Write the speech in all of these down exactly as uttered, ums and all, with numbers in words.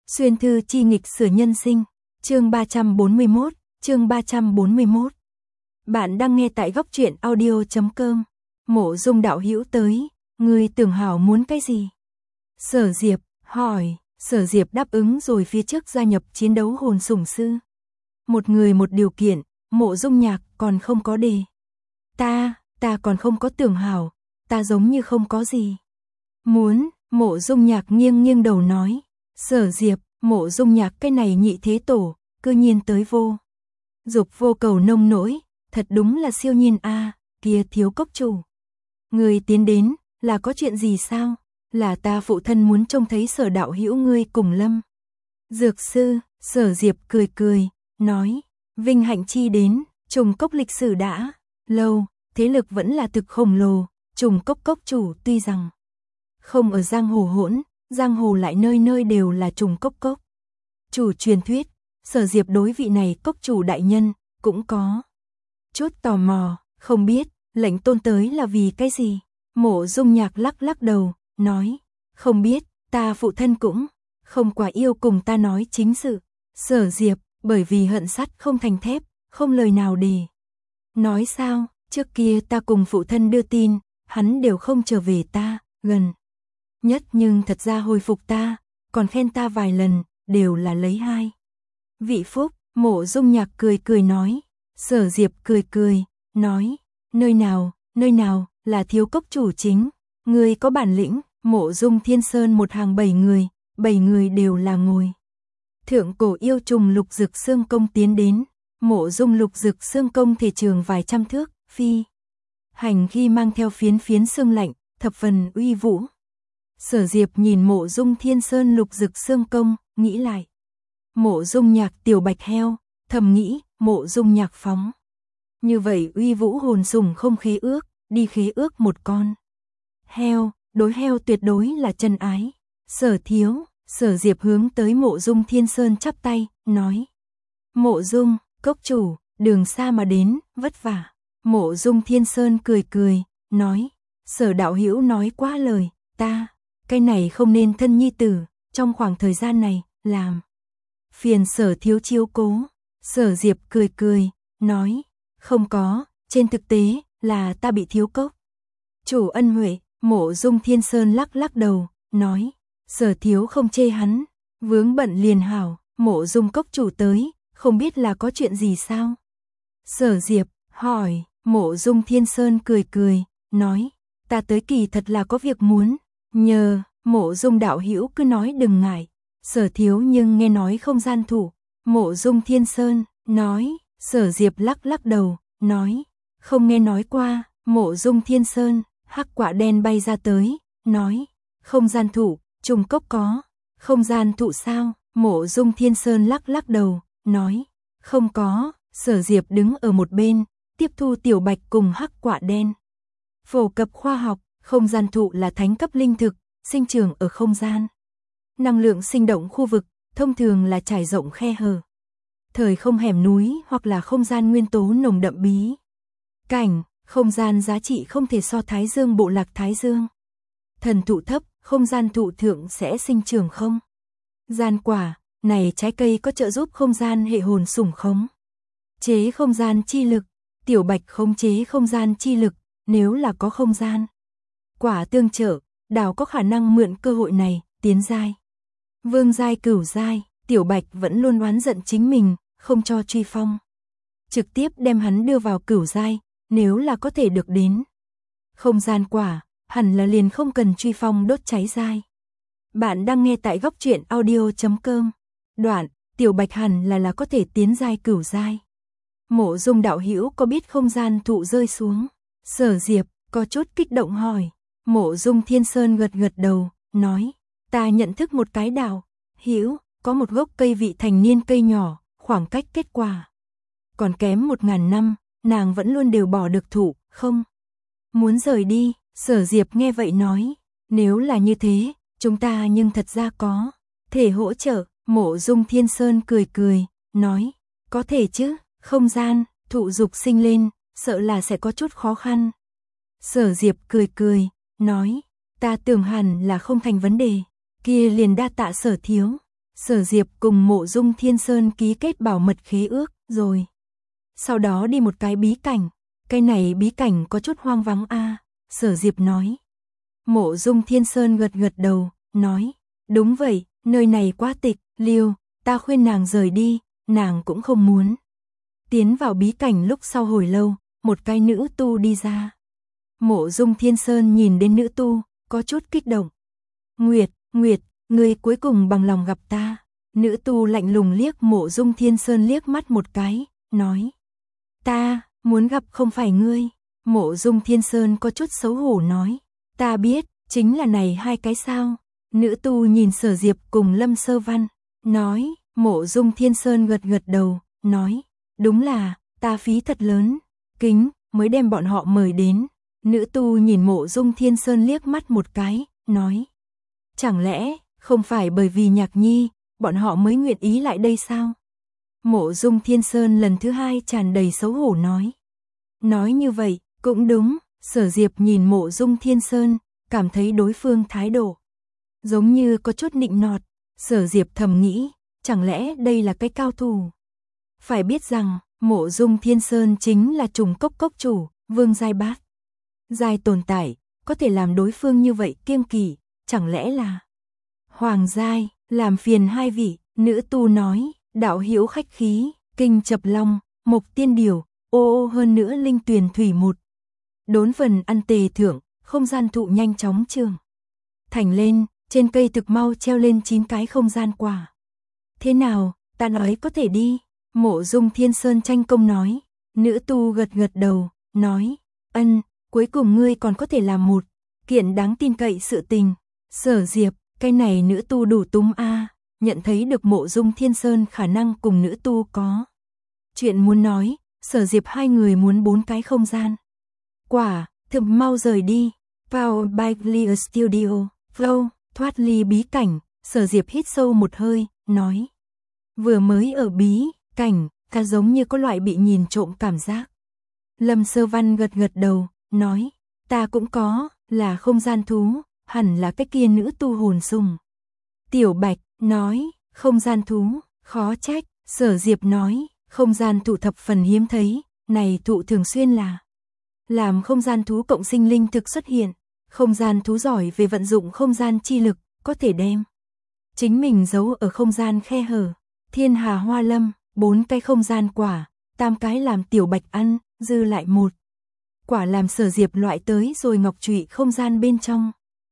Xuyên thư chi nghịch sửa nhân sinh, chương ba trăm bốn mươi mốt, chương ba trăm bốn mươi mốt. Bạn đang nghe tại góc truyện audio chấm com. Mộ Dung đạo hữu tới, ngươi tưởng hảo muốn cái gì? Sở Diệp hỏi, Sở Diệp đáp ứng rồi phía trước gia nhập chiến đấu hồn sủng sư. Một người một điều kiện, Mộ Dung Nhạc còn không có đề. Ta, ta còn không có tưởng hảo, ta giống như không có gì. Muốn, Mộ Dung Nhạc nghiêng nghiêng đầu nói. Sở Diệp, Mộ Dung Nhạc cái này nhị thế tổ, cư nhiên tới vô. Dục vô cầu nông nỗi, thật đúng là siêu nhiên a, à, kia thiếu cốc chủ. Người tiến đến, là có chuyện gì sao? Là ta phụ thân muốn trông thấy Sở đạo hữu ngươi cùng Lâm. Dược sư, Sở Diệp cười cười, nói, vinh hạnh chi đến, trùng cốc lịch sử đã lâu, thế lực vẫn là thực khổng lồ, trùng cốc cốc chủ tuy rằng không ở giang hồ hỗn, giang hồ lại nơi nơi đều là trùng cốc cốc chủ truyền thuyết. Sở Diệp đối vị này cốc chủ đại nhân cũng có chút tò mò, không biết lệnh tôn tới là vì cái gì. Mộ Dung Nhạc lắc lắc đầu, nói, không biết, ta phụ thân cũng không quá yêu cùng ta nói chính sự. Sở Diệp, bởi vì hận sắt không thành thép, không lời nào để nói sao. Trước kia ta cùng phụ thân đưa tin, hắn đều không trở về ta, gần nhất nhưng thật ra hồi phục ta, còn khen ta vài lần, đều là lấy hai vị phúc. Mộ Dung Nhạc cười cười nói. Sở Diệp cười cười, nói, nơi nào, nơi nào, là thiếu cốc chủ chính, người có bản lĩnh. Mộ Dung Thiên Sơn một hàng bảy người, bảy người đều là ngồi thượng cổ yêu trùng lục dực xương công tiến đến. Mộ Dung lục dực xương công thể trường vài trăm thước, phi hành khi mang theo phiến phiến xương lạnh, thập phần uy vũ. Sở Diệp nhìn Mộ Dung Thiên Sơn lục dực xương công, nghĩ lại Mộ Dung Nhạc tiểu bạch heo, thầm nghĩ, Mộ Dung Nhạc phóng như vậy uy vũ hồn sủng không khế ước, đi khế ước một con heo, đối heo tuyệt đối là chân ái. Sở thiếu, Sở Diệp hướng tới Mộ Dung Thiên Sơn chắp tay, nói, Mộ Dung, cốc chủ, đường xa mà đến, vất vả. Mộ Dung Thiên Sơn cười cười, nói, Sở đạo hữu nói quá lời, ta, cái này không nên thân nhi tử, trong khoảng thời gian này, làm phiền Sở thiếu chiếu cố. Sở Diệp cười cười, nói, không có, trên thực tế, là ta bị thiếu cốc chủ ân huệ. Mộ Dung Thiên Sơn lắc lắc đầu, nói, Sở thiếu không chê hắn, vướng bận liền hảo. Mộ Dung cốc chủ tới, không biết là có chuyện gì sao? Sở Diệp hỏi. Mộ Dung Thiên Sơn cười cười, nói, ta tới kỳ thật là có việc muốn nhờ. Mộ Dung đạo hữu cứ nói đừng ngại. Sở thiếu nhưng nghe nói không gian thủ. Mộ Dung Thiên Sơn nói. Sở Diệp lắc lắc đầu, nói, không nghe nói qua. Mộ Dung Thiên Sơn, hắc quả đen bay ra tới, nói, không gian thủ, trùng cốc có không gian thụ sao? Mộ Dung Thiên Sơn lắc lắc đầu, nói, không có. Sở Diệp đứng ở một bên, tiếp thu tiểu bạch cùng hắc quả đen phổ cập khoa học. Không gian thụ là thánh cấp linh thực, sinh trưởng ở không gian năng lượng sinh động khu vực, thông thường là trải rộng khe hở, thời không hẻm núi hoặc là không gian nguyên tố nồng đậm bí cảnh. Không gian giá trị không thể so Thái Dương bộ lạc Thái Dương thần thụ thấp, không gian thụ thượng sẽ sinh trưởng không gian quả. Này trái cây có trợ giúp không gian hệ hồn sủng khống chế không gian chi lực. Tiểu bạch khống chế không gian chi lực, nếu là có không gian quả tương trợ, đào có khả năng mượn cơ hội này tiến giai vương giai cửu giai. Tiểu bạch vẫn luôn oán giận chính mình không cho truy phong, trực tiếp đem hắn đưa vào cửu giai. Nếu là có thể được đến không gian quả, hẳn là liền không cần truy phong đốt cháy giai. Bạn đang nghe tại góc truyện audio chấm com. Đoạn, tiểu bạch hẳn là là có thể tiến giai cửu giai. Mộ Dung đạo hữu có biết không gian thụ rơi xuống? Sở Diệp có chút kích động hỏi. Mộ Dung Thiên Sơn gật gật đầu, nói, ta nhận thức một cái đạo hữu, có một gốc cây vị thành niên cây nhỏ, khoảng cách kết quả còn kém một ngàn năm, nàng vẫn luôn đều bỏ được thụ, không muốn rời đi. Sở Diệp nghe vậy nói, nếu là như thế, chúng ta nhưng thật ra có thể hỗ trợ. Mộ Dung Thiên Sơn cười cười, nói, có thể chứ, không gian thụ dục sinh lên, sợ là sẽ có chút khó khăn. Sở Diệp cười cười, nói, ta tưởng hẳn là không thành vấn đề, kia liền đa tạ Sở thiếu. Sở Diệp cùng Mộ Dung Thiên Sơn ký kết bảo mật khế ước, rồi. Sau đó đi một cái bí cảnh. Cái này bí cảnh có chút hoang vắng a, à, Sở Diệp nói. Mộ Dung Thiên Sơn gật gật đầu, nói. Đúng vậy, nơi này quá tịch, liêu, ta khuyên nàng rời đi, nàng cũng không muốn. Tiến vào bí cảnh lúc sau hồi lâu, một cái nữ tu đi ra. Mộ Dung Thiên Sơn nhìn đến nữ tu, có chút kích động. Nguyệt, Nguyệt, ngươi cuối cùng bằng lòng gặp ta. Nữ tu lạnh lùng liếc Mộ Dung Thiên Sơn liếc mắt một cái, nói. Ta, muốn gặp không phải ngươi. Mộ Dung Thiên Sơn có chút xấu hổ nói. Ta biết, chính là này hai cái sao. Nữ tu nhìn Sở Diệp cùng Lâm Sơ Văn, nói. Mộ Dung Thiên Sơn gật gật đầu, nói. Đúng là, ta phí thật lớn, kính, mới đem bọn họ mời đến. Nữ tu nhìn Mộ Dung Thiên Sơn liếc mắt một cái, nói. Chẳng lẽ, không phải bởi vì Nhạc Nhi, bọn họ mới nguyện ý lại đây sao? Mộ Dung Thiên Sơn lần thứ hai tràn đầy xấu hổ nói. Nói như vậy, cũng đúng, Sở Diệp nhìn Mộ Dung Thiên Sơn, cảm thấy đối phương thái độ giống như có chút nịnh nọt. Sở Diệp thầm nghĩ, chẳng lẽ đây là cái cao thủ? Phải biết rằng, Mộ Dung Thiên Sơn chính là trùng cốc cốc chủ, vương giai bát giai tồn tại, có thể làm đối phương như vậy kiêng kỵ, chẳng lẽ là hoàng giai? Làm phiền hai vị, nữ tu nói. Đạo hữu khách khí, kinh chập long, mộc tiên điều, ô ô hơn nữa linh tuyền thủy một. Đốn phần ăn tề thưởng, không gian thụ nhanh chóng trường thành lên, trên cây thực mau treo lên chín cái không gian quả. Thế nào, ta nói có thể đi. Mộ Dung Thiên Sơn tranh công nói. Nữ tu gật gật đầu, nói. Ân, cuối cùng ngươi còn có thể làm một kiện đáng tin cậy sự tình. Sở Diệp, cái này nữ tu đủ túm a. À. Nhận thấy được Mộ Dung Thiên Sơn khả năng cùng nữ tu có chuyện muốn nói, Sở Diệp hai người muốn bốn cái không gian quả, thầm mau rời đi. Powered by Clear Studio, Flow, thoát ly bí cảnh. Sở Diệp hít sâu một hơi, nói. Vừa mới ở bí cảnh, cả giống như có loại bị nhìn trộm cảm giác. Lâm Sơ Văn gật gật đầu, nói. Ta cũng có, là không gian thú, hẳn là cái kia nữ tu hồn sùng. Tiểu Bạch nói, không gian thú, khó trách. Sở Diệp nói, không gian thụ thập phần hiếm thấy, này thụ thường xuyên là làm không gian thú cộng sinh linh thực xuất hiện. Không gian thú giỏi về vận dụng không gian chi lực, có thể đem chính mình giấu ở không gian khe hở. Thiên Hà Hoa Lâm, bốn cái không gian quả, tam cái làm Tiểu Bạch ăn, dư lại một quả làm Sở Diệp loại tới rồi ngọc trụy không gian bên trong.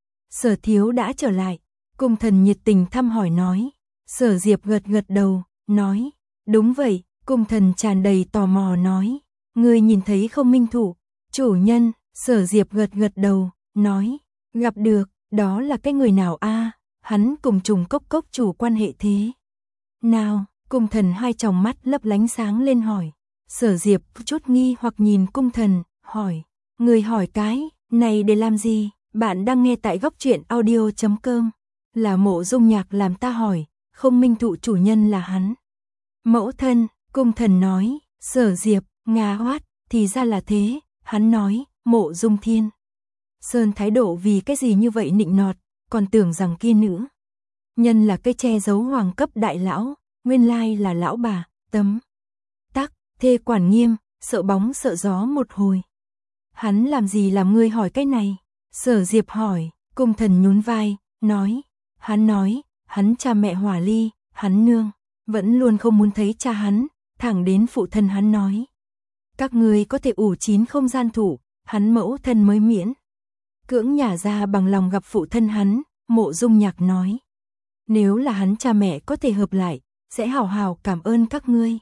Sở Thiếu đã trở lại. Cung Thần nhiệt tình thăm hỏi nói. Sở Diệp gật gật đầu, nói. Đúng vậy. Cung Thần tràn đầy tò mò nói. Ngươi nhìn thấy không minh thủ? Chủ nhân. Sở Diệp gật gật đầu, nói. Gặp được, đó là cái người nào a? À? Hắn cùng trùng cốc cốc chủ quan hệ thế nào? Cung Thần hai tròng mắt lấp lánh sáng lên hỏi. Sở Diệp chút nghi hoặc nhìn Cung Thần, hỏi. Người hỏi cái này để làm gì? Bạn đang nghe tại góc truyện audio chấm com. Là Mộ Dung Nhạc làm ta hỏi, không minh thụ chủ nhân là hắn. Mẫu thân, Cung Thần nói. Sở Diệp, ngà hoát, thì ra là thế. Hắn nói, Mộ Dung Thiên Sơn thái độ vì cái gì như vậy nịnh nọt, còn tưởng rằng kia nữ nhân là cái che giấu hoàng cấp đại lão, nguyên lai là lão bà. Tấm tắc, thê quản nghiêm, sợ bóng sợ gió một hồi. Hắn làm gì làm ngươi hỏi cái này? Sở Diệp hỏi. Cung Thần nhún vai, nói. Hắn nói, hắn cha mẹ hỏa ly, hắn nương vẫn luôn không muốn thấy cha hắn, thẳng đến phụ thân hắn nói. Các ngươi có thể ủ chín không gian thủ, hắn mẫu thân mới miễn cưỡng nhả ra bằng lòng gặp phụ thân hắn. Mộ Dung Nhạc nói. Nếu là hắn cha mẹ có thể hợp lại, sẽ hào hào cảm ơn các ngươi.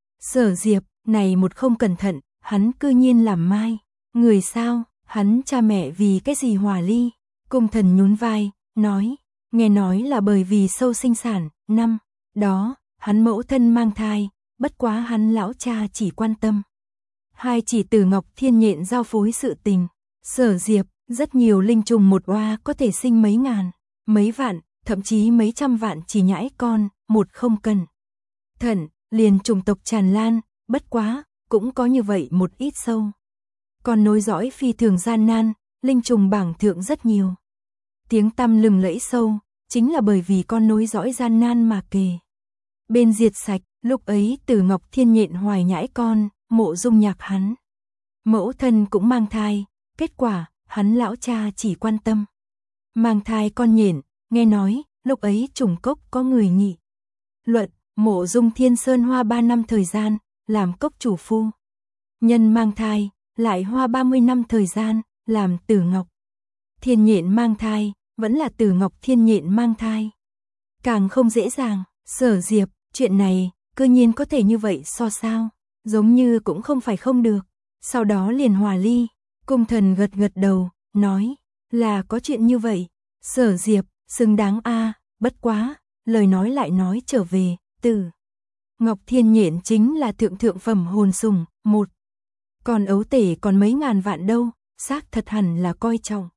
Sở Diệp, này một không cẩn thận, hắn cư nhiên làm mai. Người sao, hắn cha mẹ vì cái gì hòa ly? Cung Thần nhún vai, nói. Nghe nói là bởi vì sâu sinh sản, năm đó, hắn mẫu thân mang thai, bất quá hắn lão cha chỉ quan tâm hai chỉ từ Ngọc Thiên Nhện giao phối sự tình. Sở Diệp, rất nhiều linh trùng một oa có thể sinh mấy ngàn, mấy vạn, thậm chí mấy trăm vạn chỉ nhãi con, một không cần thận, liền trùng tộc tràn lan, bất quá, cũng có như vậy một ít sâu. Còn nối dõi phi thường gian nan, linh trùng bảng thượng rất nhiều. Tiếng tăm lừng lẫy sâu, chính là bởi vì con nối dõi gian nan mà kề bên diệt sạch, lúc ấy Tử Ngọc Thiên nhện hoài nhãi con, Mộ Dung Nhạc hắn. Mẫu thân cũng mang thai, kết quả, hắn lão cha chỉ quan tâm mang thai con nhện, nghe nói, lúc ấy Trùng Cốc có người nghị luận, Mộ Dung Thiên Sơn hoa ba năm thời gian, làm cốc chủ phu. Nhân mang thai, lại hoa ba mươi năm thời gian, làm Tử Ngọc Thiên nhện mang thai, vẫn là Tử Ngọc Thiên nhện mang thai. Càng không dễ dàng, Sở Diệp, chuyện này, cơ nhiên có thể như vậy so sao, giống như cũng không phải không được. Sau đó liền hòa ly, cung thần gật gật đầu, nói, là có chuyện như vậy. Sở Diệp, xứng đáng a, bất quá, lời nói lại nói trở về, Tử Ngọc Thiên nhện chính là thượng thượng phẩm hồn sùng, một. Còn ấu tể còn mấy ngàn vạn đâu, xác thật hẳn là coi trọng.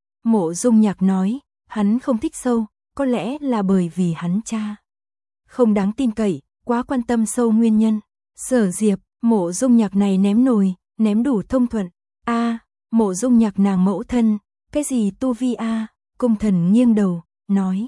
Mộ Dung Nhạc nói, hắn không thích sâu, có lẽ là bởi vì hắn cha không đáng tin cậy, quá quan tâm sâu nguyên nhân. Sở Diệp, Mộ Dung Nhạc này ném nồi, ném đủ thông thuận. A, Mộ Dung Nhạc nàng mẫu thân, cái gì tu vi a? Cung thần nghiêng đầu, nói,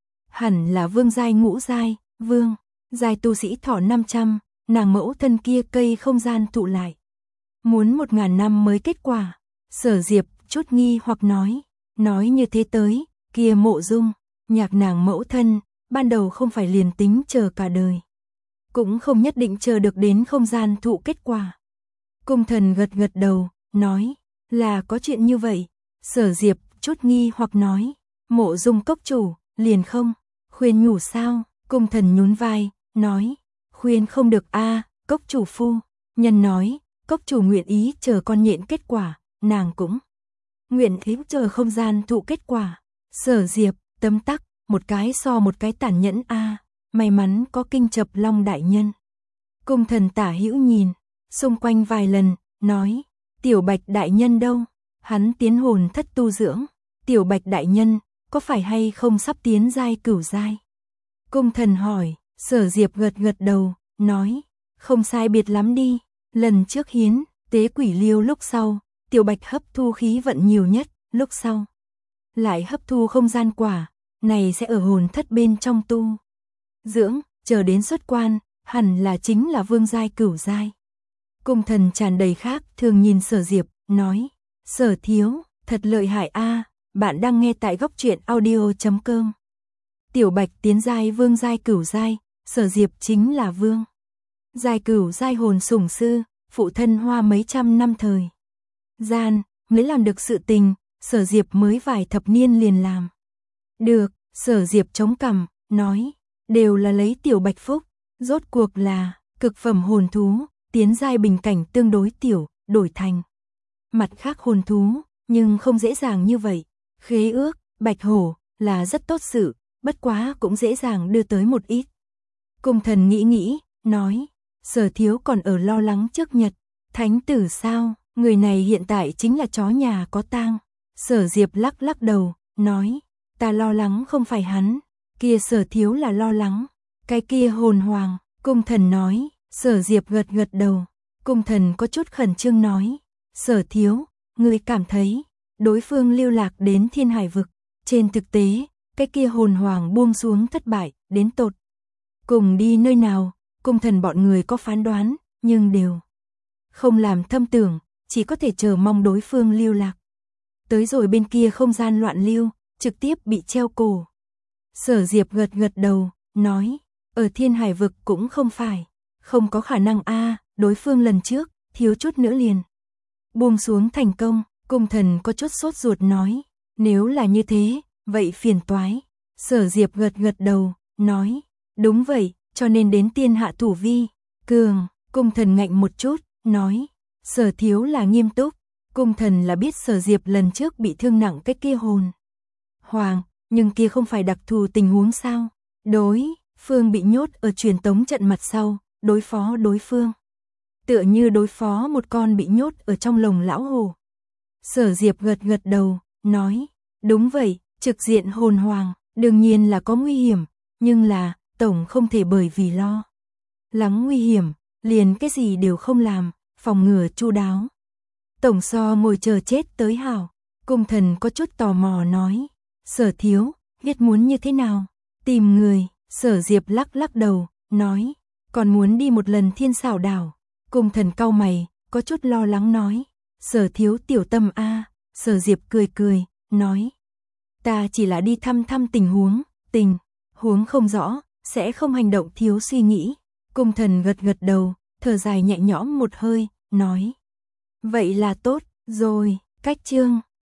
hẳn là vương giai ngũ giai, vương giai tu sĩ thọ năm trăm, nàng mẫu thân kia cây không gian tụ lại muốn một ngàn năm mới kết quả. Sở Diệp chút nghi hoặc nói, nói như thế tới, kia Mộ Dung Nhạc nàng mẫu thân, ban đầu không phải liền tính chờ cả đời, cũng không nhất định chờ được đến không gian thụ kết quả. Cung thần gật gật đầu, nói, là có chuyện như vậy. Sở Diệp chút nghi hoặc nói, Mộ Dung cốc chủ, liền không khuyên nhủ sao? Cung thần nhún vai, nói, khuyên không được a, cốc chủ phu nhân nói, cốc chủ nguyện ý chờ con nhện kết quả, nàng cũng nguyện ý chờ không gian thụ kết quả. Sở Diệp, tấm tắc, một cái so một cái tàn nhẫn a, may mắn có kinh chập long đại nhân. Cung thần tả hữu nhìn xung quanh vài lần, nói, Tiểu Bạch đại nhân đâu? Hắn tiến hồn thất tu dưỡng. Tiểu Bạch đại nhân, có phải hay không sắp tiến giai cửu giai? Cung thần hỏi. Sở Diệp gật gật đầu, nói, không sai biệt lắm đi. Lần trước hiến tế quỷ liêu lúc sau, Tiểu Bạch hấp thu khí vận nhiều nhất, lúc sau lại hấp thu không gian quả, này sẽ ở hồn thất bên trong tu dưỡng, chờ đến xuất quan, hẳn là chính là vương giai cửu giai. Cung thần tràn đầy khác thường nhìn Sở Diệp, nói, Sở thiếu, thật lợi hại a, bạn đang nghe tại góc truyện audio chấm com. Tiểu Bạch tiến giai vương giai cửu giai, Sở Diệp chính là vương giai cửu giai hồn sủng sư, phụ thân hoa mấy trăm năm thời gian mới làm được sự tình, Sở Diệp mới vài thập niên liền làm được. Sở Diệp chống cằm, nói, đều là lấy Tiểu Bạch phúc, rốt cuộc là cực phẩm hồn thú, tiến giai bình cảnh tương đối tiểu, đổi thành mặt khác hồn thú, nhưng không dễ dàng như vậy. Khế ước, Bạch Hổ là rất tốt sự, bất quá cũng dễ dàng đưa tới một ít. Cung thần nghĩ nghĩ, nói, Sở thiếu còn ở lo lắng trước Nhật Thánh tử sao? Người này hiện tại chính là chó nhà có tang. Sở Diệp lắc lắc đầu, nói, ta lo lắng không phải hắn, kia Sở thiếu là lo lắng cái kia hồn hoàng. Cung thần nói. Sở Diệp gật gật đầu. Cung thần có chút khẩn trương nói, Sở thiếu, ngươi cảm thấy đối phương lưu lạc đến Thiên Hải vực, trên thực tế, cái kia hồn hoàng buông xuống thất bại, đến tột cùng đi nơi nào? Cung thần bọn người có phán đoán, nhưng đều không làm thâm tưởng, chỉ có thể chờ mong đối phương lưu lạc tới rồi bên kia không gian loạn lưu, trực tiếp bị treo cổ. Sở Diệp gật gật đầu, nói, ở Thiên Hải vực cũng không phải không có khả năng a, đối phương lần trước thiếu chút nữa liền buông xuống thành công. Cung thần có chút sốt ruột nói, nếu là như thế, vậy phiền toái. Sở Diệp gật gật đầu, nói, đúng vậy, cho nên đến tiên hạ thủ vi cường. Cung thần ngạnh một chút, nói, Sở thiếu là nghiêm túc. Cung thần là biết Sở Diệp lần trước bị thương nặng cái kia hồn hoàng, nhưng kia không phải đặc thù tình huống sao? Đối phương bị nhốt ở truyền tống trận mặt sau, đối phó đối phương tựa như đối phó một con bị nhốt ở trong lồng lão hổ. Sở Diệp gật gật đầu, nói, đúng vậy, trực diện hồn hoàng, đương nhiên là có nguy hiểm, nhưng là, tổng không thể bởi vì lo lắng nguy hiểm, liền cái gì đều không làm, phòng ngừa chu đáo. Tổng so ngồi chờ chết tới hảo. Cung thần có chút tò mò nói, Sở thiếu, Viết muốn như thế nào? Tìm người, Sở Diệp lắc lắc đầu, nói, còn muốn đi một lần Thiên Xảo đảo. Cung Thần cau mày, có chút lo lắng nói, Sở thiếu tiểu tâm a. Sở Diệp cười cười, nói, ta chỉ là đi thăm thăm tình huống, tình huống không rõ, sẽ không hành động thiếu suy nghĩ. Cung Thần gật gật đầu, thở dài nhẹ nhõm một hơi, nói, vậy là tốt rồi. Cách chương